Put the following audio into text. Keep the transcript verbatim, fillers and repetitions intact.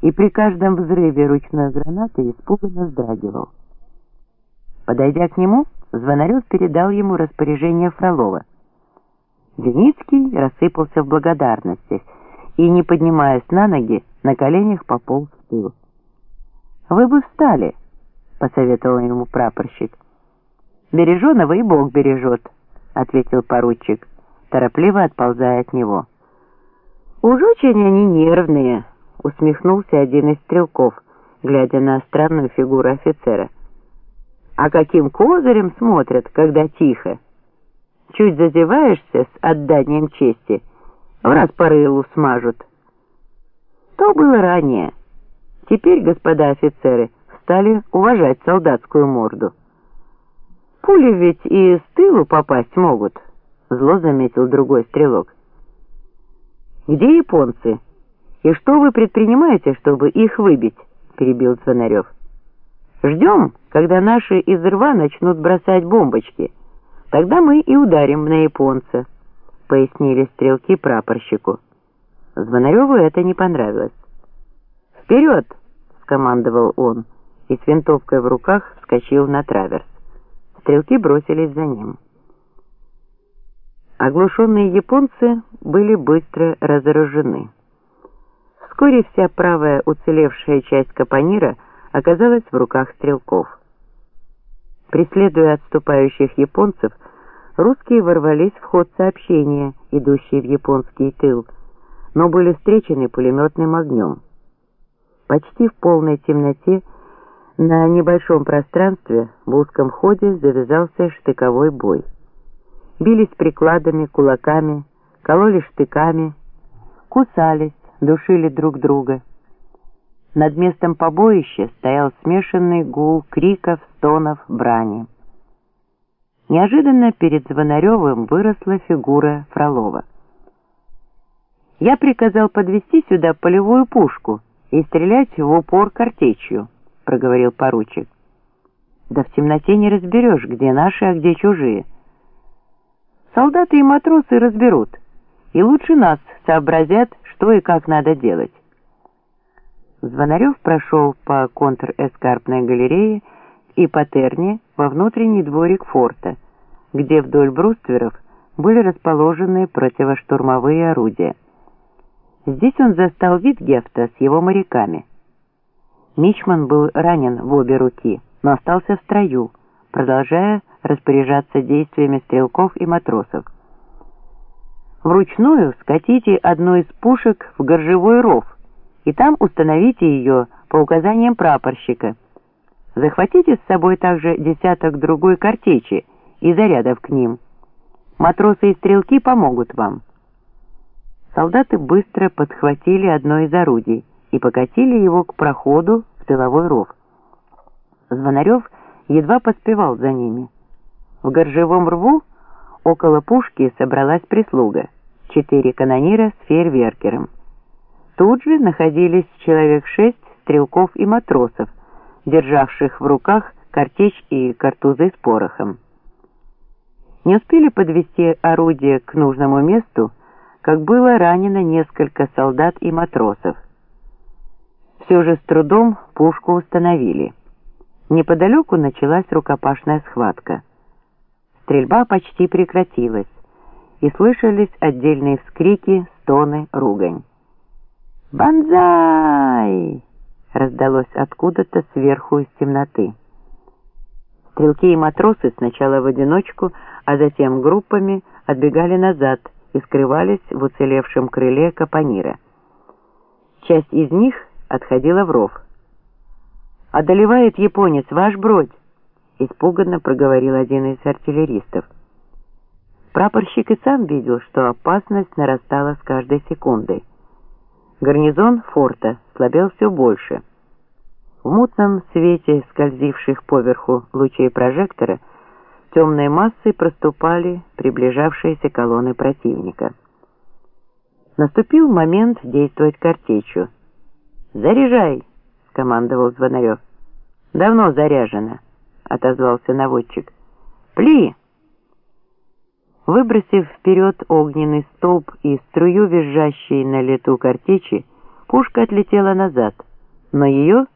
и при каждом взрыве ручной гранаты испуганно вздрагивал. Подойдя к нему, Звонарев передал ему распоряжение Фролова. Деницкий рассыпался в благодарностях и, не поднимаясь на ноги, на коленях пополз в тыл. «Вы бы встали», — посоветовал ему прапорщик. «Береженого и Бог бережет», — ответил поручик, торопливо отползая от него. «Уж очень они нервные», — усмехнулся один из стрелков, глядя на странную фигуру офицера. «А каким козырем смотрят, когда тихо? Чуть зазеваешься с отданием чести, в раз по рылу смажут». То было ранее. Теперь, господа офицеры, стали уважать солдатскую морду. «Пули ведь и с тылу попасть могут», — зло заметил другой стрелок. «Где японцы? И что вы предпринимаете, чтобы их выбить?» — перебил Звонарев. «Ждем, когда наши из рва начнут бросать бомбочки. Тогда мы и ударим на японца», — пояснили стрелки прапорщику. Звонареву это не понравилось. «Вперед!» — скомандовал он, и с винтовкой в руках вскочил на траверс. Стрелки бросились за ним. Оглушенные японцы были быстро разоружены. Вскоре вся правая уцелевшая часть капонира оказалась в руках стрелков. Преследуя отступающих японцев, русские ворвались в ход сообщения, идущие в японский тыл, но были встречены пулеметным огнем. Почти в полной темноте на небольшом пространстве в узком ходе завязался штыковой бой. Бились прикладами, кулаками, кололи штыками, кусались, душили друг друга. Над местом побоища стоял смешанный гул криков, стонов, брани. Неожиданно перед Звонаревым выросла фигура Фролова. «Я приказал подвести сюда полевую пушку и стрелять в упор картечью», — проговорил поручик. «Да в темноте не разберешь, где наши, а где чужие. Солдаты и матросы разберут, и лучше нас сообразят, что и как надо делать». Звонарев прошел по контр-эскарпной галерее и по терне во внутренний дворик форта, где вдоль брустверов были расположены противоштурмовые орудия. Здесь он застал Витгефта с его моряками. Мичман был ранен в обе руки, но остался в строю, продолжая распоряжаться действиями стрелков и матросов. «Вручную скатите одну из пушек в горжевой ров, и там установите ее по указаниям прапорщика. Захватите с собой также десяток другой картечи и зарядов к ним. Матросы и стрелки помогут вам». Солдаты быстро подхватили одно из орудий и покатили его к проходу в тыловой ров. Звонарев едва поспевал за ними. В горжевом рву около пушки собралась прислуга, четыре канонира с фейерверкером. Тут же находились человек шесть стрелков и матросов, державших в руках картечь и картузы с порохом. Не успели подвести орудие к нужному месту, как было ранено несколько солдат и матросов. Все же с трудом пушку установили. Неподалеку началась рукопашная схватка. Стрельба почти прекратилась, и слышались отдельные вскрики, стоны, ругань. «Банзай!» — раздалось откуда-то сверху из темноты. Стрелки и матросы сначала в одиночку, а затем группами отбегали назад и скрывались в уцелевшем крыле капонира. Часть из них отходила в ров. «Одолевает японец ваш бродь!» — испуганно проговорил один из артиллеристов. Прапорщик и сам видел, что опасность нарастала с каждой секундой. Гарнизон форта слабел все больше. В мутном свете скользивших поверху лучей прожектора темной массой проступали приближавшиеся колонны противника. Наступил момент действовать картечью. «Заряжай!» — скомандовал Звонарев. «Давно заряжено», — отозвался наводчик. «Пли!» Выбросив вперед огненный столб и струю визжащей на лету картечи, пушка отлетела назад, но ее